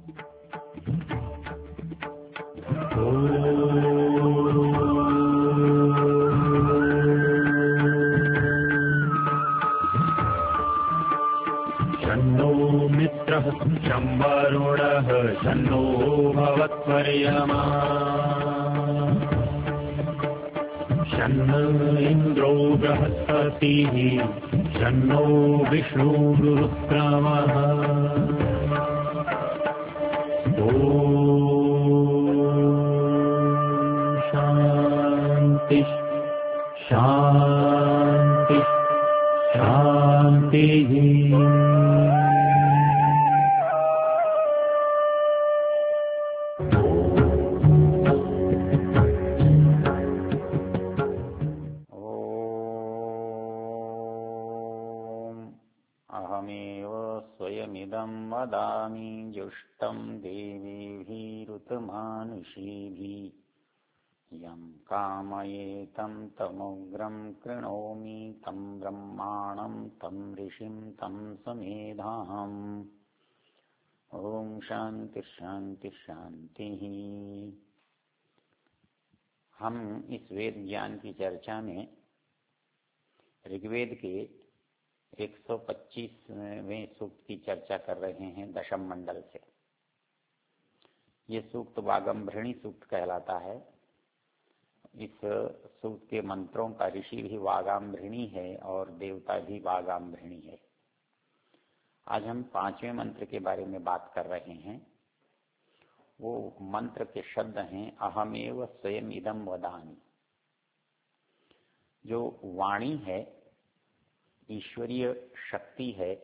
शन्नो मित्रः शं वरुणः शन्नो भवत्वर्यमा शन्न इन्द्रो बृहस्पतिः शन्नो विष्णुरुक्रमः शान्ति शान्ति शान्तिः। वदामि जुष्टं देवीभिरुतमानुषीभिः यं कामयेतं तमुग्रं कृणोमि तं ब्रह्माणं तं ऋषिं तं समेधाम्। ओम शांति शांति शांति। हम इस वेद ज्ञान की चर्चा में ऋग्वेद के 125वें सूक्त की चर्चा कर रहे हैं दशम मंडल से। ये सूक्त वागंभृणी सूक्त कहलाता है। इस सूक्त के मंत्रों का ऋषि भी वागांभृणी है और देवता भी वागांभृणी है। आज हम 5वें मंत्र के बारे में बात कर रहे हैं। वो मंत्र के शब्द हैं अहमेव स्वयं इदं वदामि। जो वाणी है, ईश्वरीय शक्ति है,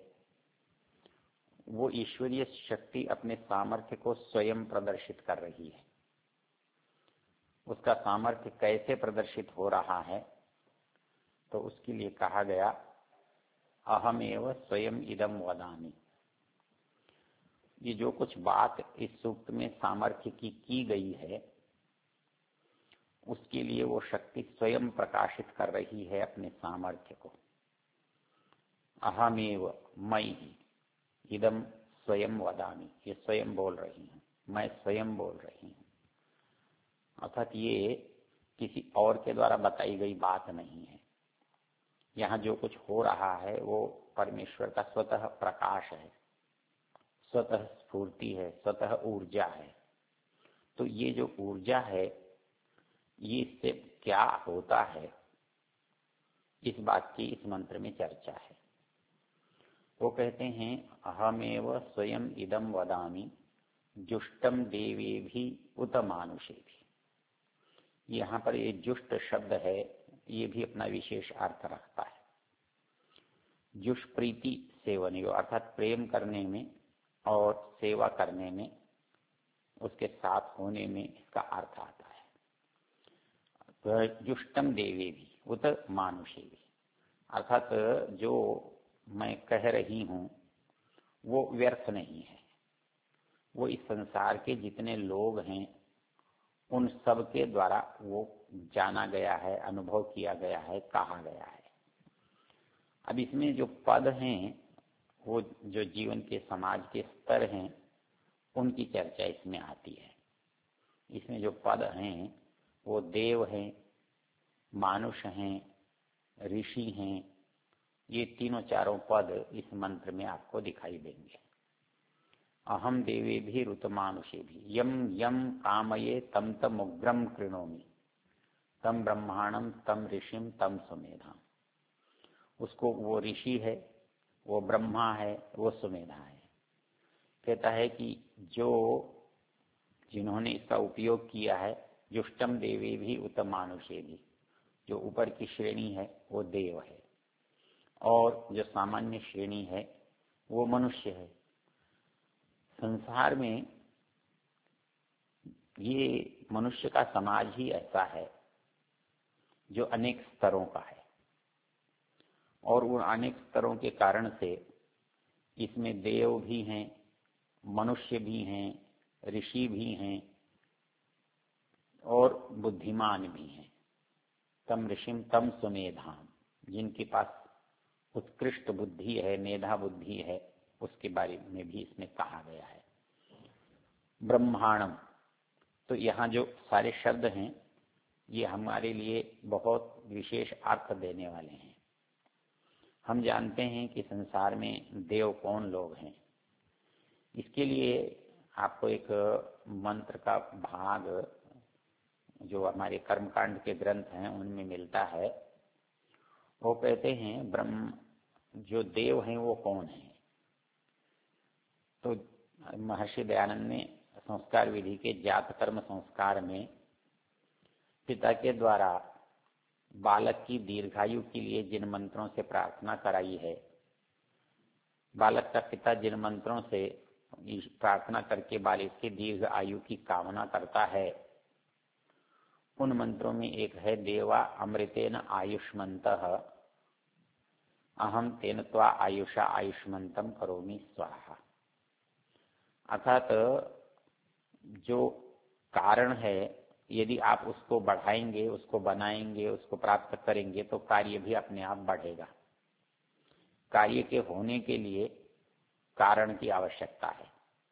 वो ईश्वरीय शक्ति अपने सामर्थ्य को स्वयं प्रदर्शित कर रही है। उसका सामर्थ्य कैसे प्रदर्शित हो रहा है, तो उसके लिए कहा गया अहमेव स्वयं इदं वदामि। ये जो कुछ बात इस सूक्त में सामर्थ्य की गई है, उसके लिए वो शक्ति स्वयं प्रकाशित कर रही है अपने सामर्थ्य को। अहमेव मैं ही, इदम स्वयं वदामि, ये स्वयं बोल रही हूँ, मैं स्वयं बोल रही हूँ। अर्थात ये किसी और के द्वारा बताई गई बात नहीं है। यहाँ जो कुछ हो रहा है वो परमेश्वर का स्वतः प्रकाश है, स्वतः स्फूर्ति है, स्वतः ऊर्जा है। तो ये जो ऊर्जा है, ये इससे क्या होता है, इस बात की इस मंत्र में चर्चा है। वो कहते हैं अहमेव स्वयं इदं वदामि जुष्टम देवेभिः उत मानुषेभिः। यहाँ पर ये जुष्ट शब्द है, ये भी अपना विशेष अर्थ रखता है। जुष प्रीति सेवन, अर्थात प्रेम करने में और सेवा करने में, उसके साथ होने में इसका अर्थ आता है। तो जुष्टम देवेभिः उत मानुषेभिः, अर्थात जो मैं कह रही हूँ वो व्यर्थ नहीं है। वो इस संसार के जितने लोग हैं उन सब के द्वारा वो जाना गया है, अनुभव किया गया है, कहा गया है। अब इसमें जो पद हैं, वो जो जीवन के समाज के स्तर हैं, उनकी चर्चा इसमें आती है। इसमें जो पद हैं वो देव हैं, मानुष हैं, ऋषि हैं। ये तीनों चारों पद इस मंत्र में आपको दिखाई देंगे। अहम देवेभिरुतमानुषेभिः यम यम कामये तम तम उग्रम कृणोमि तम ब्रह्माणम तम ऋषिम तम सुमेधाम। उसको वो ऋषि है, वो ब्रह्मा है, वो सुमेधा है। कहता है कि जिन्होंने इसका उपयोग किया है, जुष्टम देवेभिः उत मानुषेभिः, जो ऊपर की श्रेणी है वो देव है और जो सामान्य श्रेणी है वो मनुष्य है। संसार में ये मनुष्य का समाज ही ऐसा है जो अनेक स्तरों का है और उन अनेक स्तरों के कारण से इसमें देव भी हैं, मनुष्य भी हैं, ऋषि भी हैं और बुद्धिमान भी हैं। तम ऋषिम तम सुमेधाम, जिनके पास उत्कृष्ट बुद्धि है, मेधा बुद्धि है, उसके बारे में भी इसमें कहा गया है। ब्रह्मांडम, तो यहाँ जो सारे शब्द हैं ये हमारे लिए बहुत विशेष अर्थ देने वाले हैं। हम जानते हैं कि संसार में देव कौन लोग हैं। इसके लिए आपको एक मंत्र का भाग जो हमारे कर्मकांड के ग्रंथ हैं उनमें मिलता है। वो कहते हैं ब्रह्म जो देव हैं वो कौन है। तो महर्षि दयानंद ने संस्कार विधि के जात कर्म संस्कार में पिता के द्वारा बालक की दीर्घायु के लिए जिन मंत्रों से प्रार्थना कराई है, बालक का पिता जिन मंत्रों से प्रार्थना करके बालक की दीर्घ आयु की कामना करता है, उन मंत्रों में एक है देवा अमृतेन आयुष्मन्तः अहम तेन त्वा आयुषा आयुष्मन्तम करोमि स्वाहा। अर्थात जो कारण है यदि आप उसको बढ़ाएंगे, उसको बनाएंगे, उसको प्राप्त करेंगे तो कार्य भी अपने आप बढ़ेगा। कार्य के होने के लिए कारण की आवश्यकता है।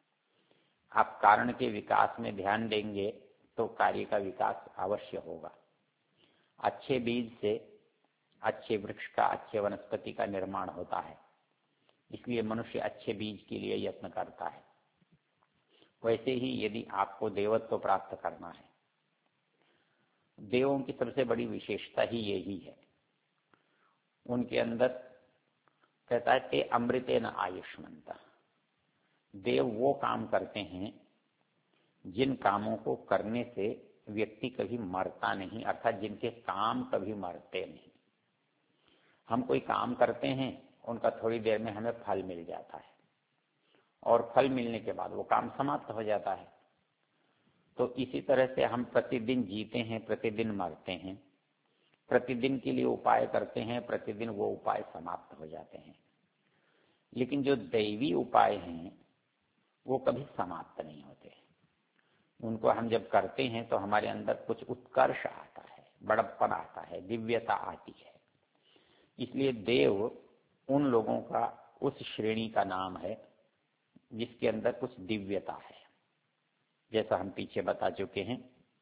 आप कारण के विकास में ध्यान देंगे तो कार्य का विकास अवश्य होगा। अच्छे बीज से अच्छे वृक्ष का, अच्छे वनस्पति का निर्माण होता है। इसलिए मनुष्य अच्छे बीज के लिए यत्न करता है। वैसे ही यदि आपको देवत्व प्राप्त करना है, देवों की सबसे बड़ी विशेषता ही यही है। उनके अंदर कहता है ते अमृतेन आयुष्मन्तः, देव वो काम करते हैं जिन कामों को करने से व्यक्ति कभी मरता नहीं, अर्थात जिनके काम कभी मरते नहीं। हम कोई काम करते हैं, उनका थोड़ी देर में हमें फल मिल जाता है और फल मिलने के बाद वो काम समाप्त हो जाता है। तो इसी तरह से हम प्रतिदिन जीते हैं, प्रतिदिन मरते हैं, प्रतिदिन के लिए उपाय करते हैं, प्रतिदिन वो उपाय समाप्त हो जाते हैं। लेकिन जो दैवी उपाय हैं वो कभी समाप्त नहीं होते। उनको हम जब करते हैं तो हमारे अंदर कुछ उत्कर्ष आता है, बड़प्पन आता है, दिव्यता आती है। इसलिए देव उन लोगों का उस श्रेणी का नाम है जिसके अंदर कुछ दिव्यता है। जैसा हम पीछे बता चुके हैं,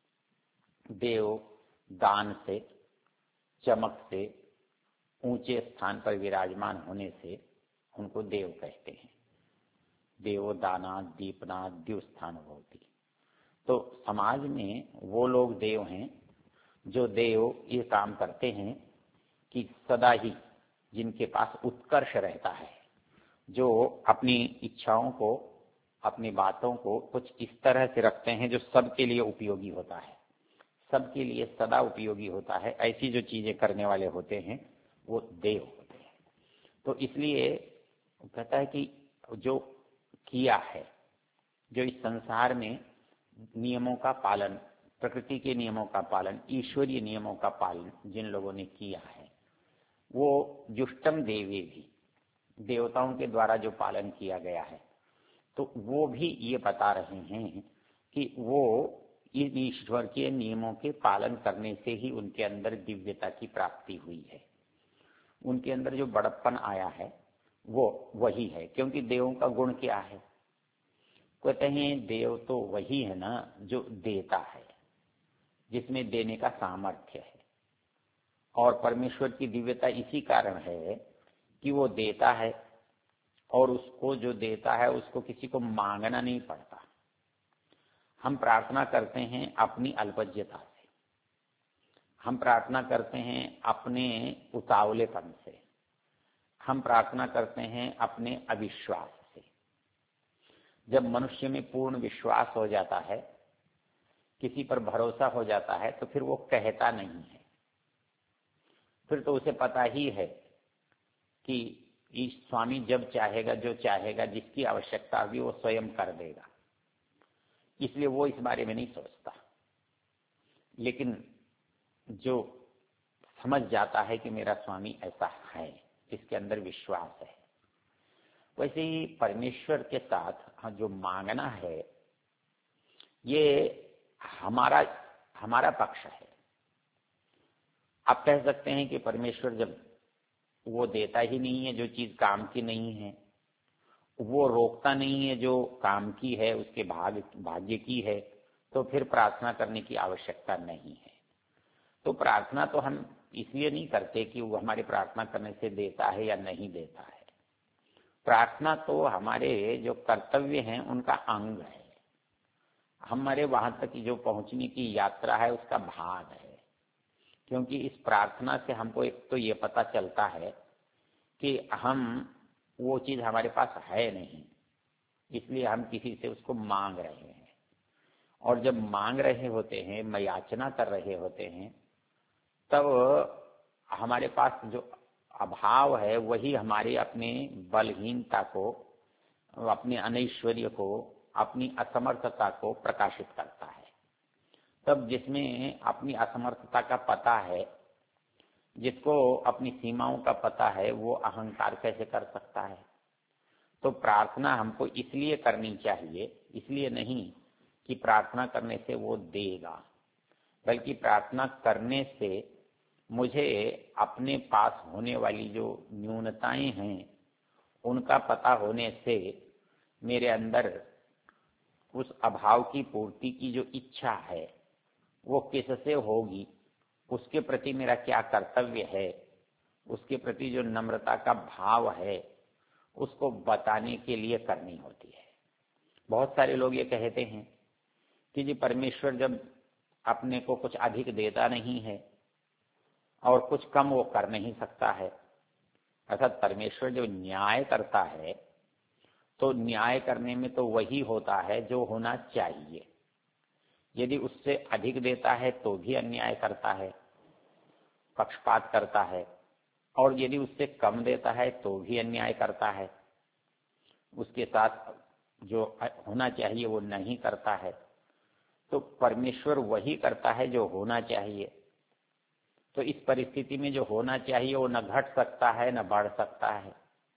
देव दान से, चमक से, ऊंचे स्थान पर विराजमान होने से उनको देव कहते हैं। देवो दाना दीपना द्युस्थान होती। तो समाज में वो लोग देव हैं जो देव ये काम करते हैं कि सदा ही जिनके पास उत्कर्ष रहता है, जो अपनी इच्छाओं को, अपनी बातों को कुछ इस तरह से रखते हैं जो सबके लिए उपयोगी होता है, सबके लिए सदा उपयोगी होता है। ऐसी जो चीजें करने वाले होते हैं वो देव होते हैं। तो इसलिए कहता है कि जो किया है, जो इस संसार में नियमों का पालन, प्रकृति के नियमों का पालन, ईश्वरीय नियमों का पालन जिन लोगों ने किया है, वो जुष्टम देवी भी, देवताओं के द्वारा जो पालन किया गया है, तो वो भी ये बता रहे हैं कि वो इन ईश्वर के नियमों के पालन करने से ही उनके अंदर दिव्यता की प्राप्ति हुई है। उनके अंदर जो बड़प्पन आया है वो वही है। क्योंकि देवों का गुण क्या है? कहते हैं देव तो वही है ना जो देता है, जिसमें देने का सामर्थ्य है। और परमेश्वर की दिव्यता इसी कारण है कि वो देता है और उसको जो देता है उसको किसी को मांगना नहीं पड़ता। हम प्रार्थना करते हैं अपनी अल्पज्यता से, हम प्रार्थना करते हैं अपने उतावलेपन से, हम प्रार्थना करते हैं अपने अविश्वास से। जब मनुष्य में पूर्ण विश्वास हो जाता है, किसी पर भरोसा हो जाता है, तो फिर वो कहता नहीं है। फिर तो उसे पता ही है कि इस स्वामी जब चाहेगा, जो चाहेगा, जिसकी आवश्यकता होगी वो स्वयं कर देगा। इसलिए वो इस बारे में नहीं सोचता। लेकिन जो समझ जाता है कि मेरा स्वामी ऐसा है, इसके अंदर विश्वास है, वैसे ही परमेश्वर के साथ जो मांगना है ये हमारा पक्ष है। आप कह सकते हैं कि परमेश्वर जब वो देता ही नहीं है, जो चीज काम की नहीं है, वो रोकता नहीं है जो काम की है, उसके भाग्य की है, तो फिर प्रार्थना करने की आवश्यकता नहीं है। तो प्रार्थना तो हम इसलिए नहीं करते कि वो हमारे प्रार्थना करने से देता है या नहीं देता है। प्रार्थना तो हमारे जो कर्तव्य हैं उनका अंग है, हमारे वहां तक जो पहुंचने की यात्रा है उसका भाग है। क्योंकि इस प्रार्थना से हमको एक तो ये पता चलता है कि हम वो चीज हमारे पास है नहीं, इसलिए हम किसी से उसको मांग रहे हैं। और जब मांग रहे होते हैं, याचना कर रहे होते हैं, तब हमारे पास जो अभाव है वही हमारे अपने बलहीनता को, अपने अनैश्वर्य को, अपनी असमर्थता को प्रकाशित करता है। तब जिसमें अपनी असमर्थता का पता है, जिसको अपनी सीमाओं का पता है, वो अहंकार कैसे कर सकता है। तो प्रार्थना हमको इसलिए करनी चाहिए, इसलिए नहीं कि प्रार्थना करने से वो देगा, बल्कि प्रार्थना करने से मुझे अपने पास होने वाली जो न्यूनताएं हैं उनका पता होने से मेरे अंदर उस अभाव की पूर्ति की जो इच्छा है वो किससे होगी, उसके प्रति मेरा क्या कर्तव्य है, उसके प्रति जो नम्रता का भाव है उसको बताने के लिए करनी होती है। बहुत सारे लोग ये कहते हैं कि जी परमेश्वर जब अपने को कुछ अधिक देता नहीं है और कुछ कम वो कर नहीं सकता है, अर्थात परमेश्वर जो न्याय करता है तो न्याय करने में तो वही होता है जो होना चाहिए। यदि उससे अधिक देता है तो भी अन्याय करता है, पक्षपात करता है, और यदि उससे कम देता है तो भी अन्याय करता है, उसके साथ जो होना चाहिए वो नहीं करता है। तो परमेश्वर वही करता है जो होना चाहिए। तो इस परिस्थिति में जो होना चाहिए वो न घट सकता है न बढ़ सकता है।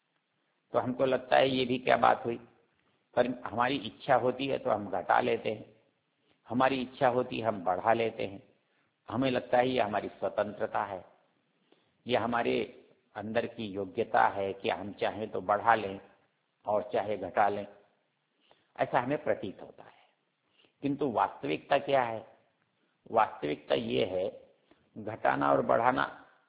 तो हमको लगता है ये भी क्या बात हुई, पर हमारी इच्छा होती है तो हम घटा लेते हैं, हमारी इच्छा होती है हम बढ़ा लेते हैं। हमें लगता है ये हमारी स्वतंत्रता है, ये हमारे अंदर की योग्यता है कि हम चाहें तो बढ़ा लें और चाहे घटा लें, ऐसा हमें प्रतीत होता है। किंतु वास्तविकता क्या है? वास्तविकता ये है, घटाना और बढ़ाना,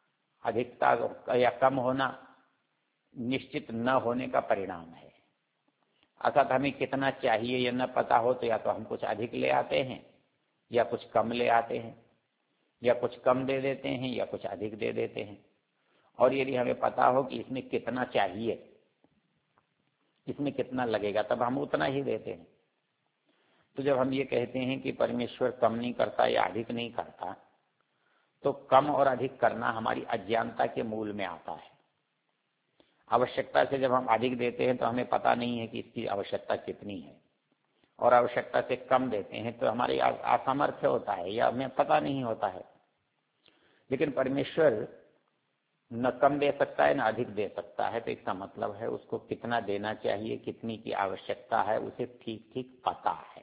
अधिकता या कम होना निश्चित न होने का परिणाम है। अर्थात हमें कितना चाहिए ये न पता हो तो या तो हम कुछ अधिक ले आते हैं या कुछ कम ले आते हैं, या कुछ कम दे देते हैं या कुछ अधिक दे देते हैं। और यदि हमें पता हो कि इसमें कितना चाहिए, इसमें कितना लगेगा, तब हम उतना ही देते हैं। तो जब हम ये कहते हैं कि परमेश्वर कम नहीं करता या अधिक नहीं करता, तो कम और अधिक करना हमारी अज्ञानता के मूल में आता है। आवश्यकता से जब हम अधिक देते हैं तो हमें पता नहीं है कि इसकी आवश्यकता कितनी है, और आवश्यकता से कम देते हैं तो हमारी असामर्थ्य होता है या हमें पता नहीं होता है। लेकिन परमेश्वर न कम दे सकता है न अधिक दे सकता है, तो इसका मतलब है उसको कितना देना चाहिए, कितनी की आवश्यकता है, उसे ठीक ठीक पता है।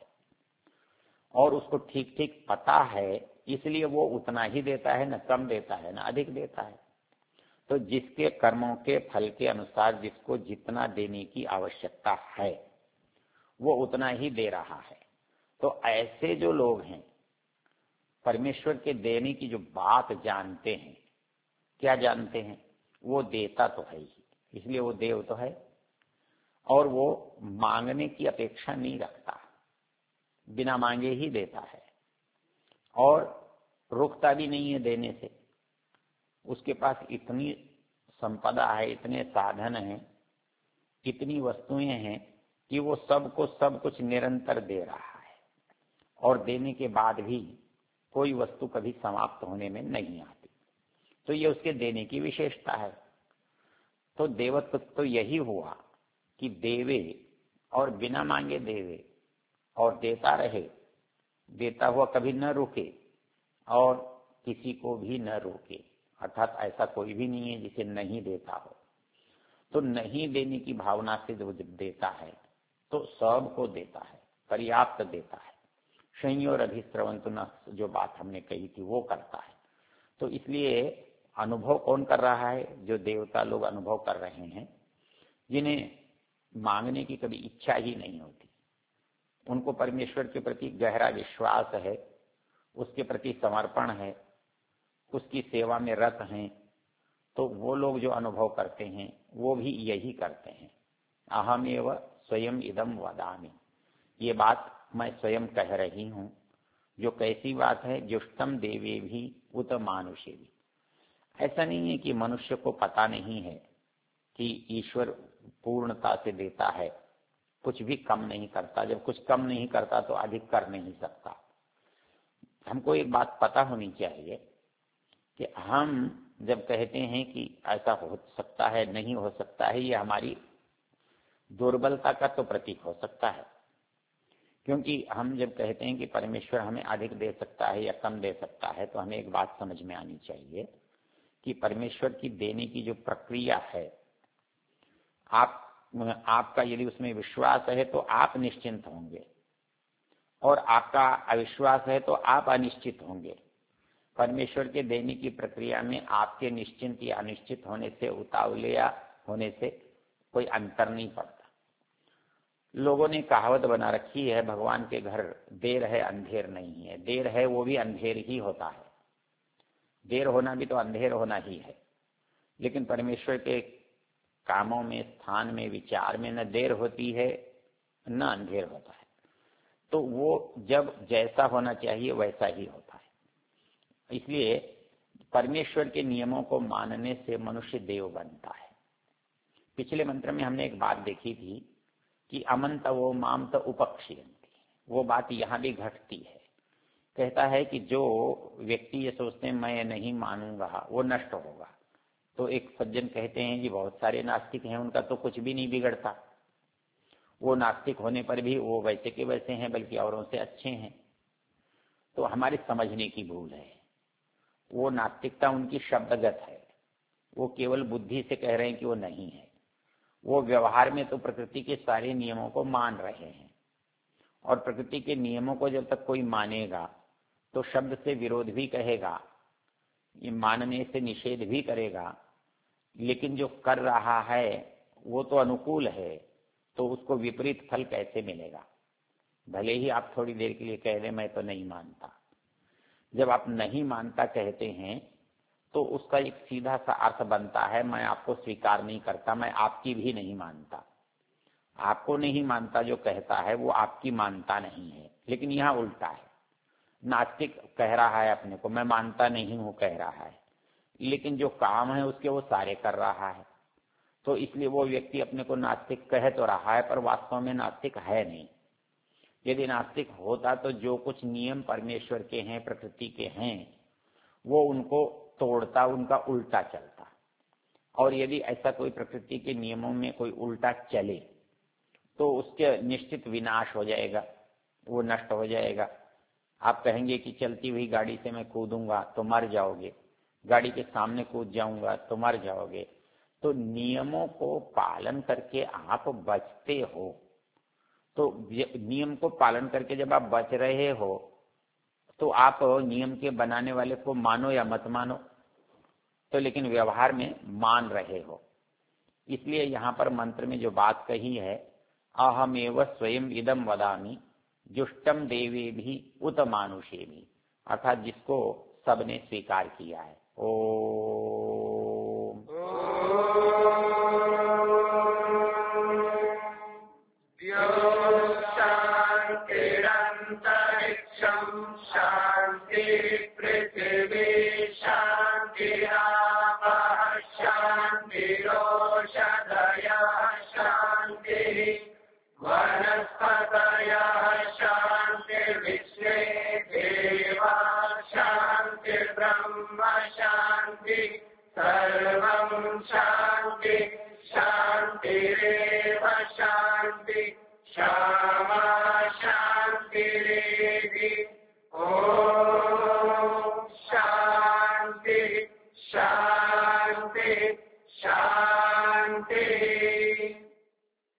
और उसको ठीक ठीक पता है इसलिए वो उतना ही देता है, न कम देता है न अधिक देता है। तो जिसके कर्मों के फल के अनुसार जिसको जितना देने की आवश्यकता है वो उतना ही दे रहा है। तो ऐसे जो लोग हैं परमेश्वर के देने की जो बात जानते हैं, क्या जानते हैं? वो देता तो है ही, इसलिए वो देव तो है, और वो मांगने की अपेक्षा नहीं रखता, बिना मांगे ही देता है और रुकता भी नहीं है देने से। उसके पास इतनी संपदा है, इतने साधन हैं, इतनी वस्तुएं हैं कि वो सबको सब कुछ निरंतर दे रहा है, और देने के बाद भी कोई वस्तु कभी समाप्त होने में नहीं आती। तो ये उसके देने की विशेषता है। तो देवत्व तो यही हुआ कि देवे और बिना मांगे देवे और देता रहे, देता हुआ कभी न रुके और किसी को भी न रोके। अर्थात ऐसा कोई भी नहीं है जिसे नहीं देता हो। तो नहीं देने की भावना से जो देता है तो सबको देता है, पर्याप्त देता है। संयोर अधिश्रवंतु न, जो बात हमने कही थी वो करता है। तो इसलिए अनुभव कौन कर रहा है? जो देवता लोग अनुभव कर रहे हैं, जिन्हें मांगने की कभी इच्छा ही नहीं होती। उनको परमेश्वर के प्रति गहरा विश्वास है, उसके प्रति समर्पण है, उसकी सेवा में रत हैं। तो वो लोग जो अनुभव करते हैं वो भी यही करते हैं। अहमेव स्वयं इदम वदामि, ये बात मैं स्वयं कह रही हूं। जो कैसी बात है, जुष्टम देवे भी उत मानुषे भी। ऐसा नहीं है कि मनुष्य को पता नहीं है कि ईश्वर पूर्णता से देता है, कुछ भी कम नहीं करता। जब कुछ कम नहीं करता तो अधिक कर नहीं सकता। हमको एक बात पता होनी चाहिए कि हम जब कहते हैं कि ऐसा हो सकता है, नहीं हो सकता है, ये हमारी दुर्बलता का तो प्रतीक हो सकता है। क्योंकि हम जब कहते हैं कि परमेश्वर हमें अधिक दे सकता है या कम दे सकता है, तो हमें एक बात समझ में आनी चाहिए कि परमेश्वर की देने की जो प्रक्रिया है, आपका यदि उसमें विश्वास है तो आप निश्चिंत होंगे, और आपका अविश्वास है तो आप अनिश्चित होंगे। परमेश्वर के देने की प्रक्रिया में आपके निश्चिंत या अनिश्चित होने से, उतावले या होने से कोई अंतर नहीं पड़ता। लोगों ने कहावत बना रखी है, भगवान के घर देर है अंधेर नहीं है। देर है वो भी अंधेर ही होता है, देर होना भी तो अंधेर होना ही है। लेकिन परमेश्वर के कामों में, स्थान में, विचार में न देर होती है न अंधेर होता है। तो वो जब जैसा होना चाहिए वैसा ही होता है। इसलिए परमेश्वर के नियमों को मानने से मनुष्य देव बनता है। पिछले मंत्र में हमने एक बात देखी थी कि अमंत वो माम त उपक्षीयन्ति, वो बात यहाँ भी घटती है। कहता है कि जो व्यक्ति ये सोचते हैं मैं नहीं मानूंगा वो नष्ट होगा। तो एक सज्जन कहते हैं जी बहुत सारे नास्तिक हैं, उनका तो कुछ भी नहीं बिगड़ता, वो नास्तिक होने पर भी वो वैसे के वैसे हैं, बल्कि औरों से अच्छे हैं। तो हमारी समझने की भूल है। वो नास्तिकता उनकी शब्दगत है, वो केवल बुद्धि से कह रहे हैं कि वो नहीं है। वो व्यवहार में तो प्रकृति के सारे नियमों को मान रहे हैं, और प्रकृति के नियमों को जब तक कोई मानेगा तो शब्द से विरोध भी कहेगा, ये मानने से निषेध भी करेगा। लेकिन जो कर रहा है वो तो अनुकूल है, तो उसको विपरीत फल कैसे मिलेगा? भले ही आप थोड़ी देर के लिए कह दें मैं तो नहीं मानता। जब आप नहीं मानता कहते हैं तो उसका एक सीधा सा अर्थ बनता है मैं आपको स्वीकार नहीं करता, मैं आपकी भी नहीं मानता। आपको नहीं मानता जो कहता है वो आपकी मानता नहीं है। लेकिन यहाँ उल्टा है, नास्तिक कह रहा है अपने को मैं मानता नहीं हूं कह रहा है, लेकिन जो काम है उसके वो सारे कर रहा है। तो इसलिए वो व्यक्ति अपने को नास्तिक कह तो रहा है पर वास्तव में नास्तिक है नहीं। यदि नास्तिक होता तो जो कुछ नियम परमेश्वर के हैं, प्रकृति के हैं, वो उनको तोड़ता, उनका उल्टा चलता। और यदि ऐसा कोई प्रकृति के नियमों में कोई उल्टा चले तो उसके निश्चित विनाश हो जाएगा, वो नष्ट हो जाएगा। आप कहेंगे कि चलती हुई गाड़ी से मैं कूदूंगा तो मर जाओगे, गाड़ी के सामने कूद जाऊंगा तो मर जाओगे। तो नियमों को पालन करके आप बचते हो। तो नियम को पालन करके जब आप बच रहे हो तो आप नियम के बनाने वाले को मानो या मत मानो, तो लेकिन व्यवहार में मान रहे हो। इसलिए यहाँ पर मंत्र में जो बात कही है, अहमेव स्वयं इदम वदामि जुष्टम देवे भी उत मानुषे भी, अर्थात जिसको सबने स्वीकार किया है। ओम शांति पृथ्वी शांति शांतिरोषधयः शांति वनस्पतयः शांति विश्वे देवा शांति ब्रह्म शांति सर्वं शांति शांतिरेव शांति शामा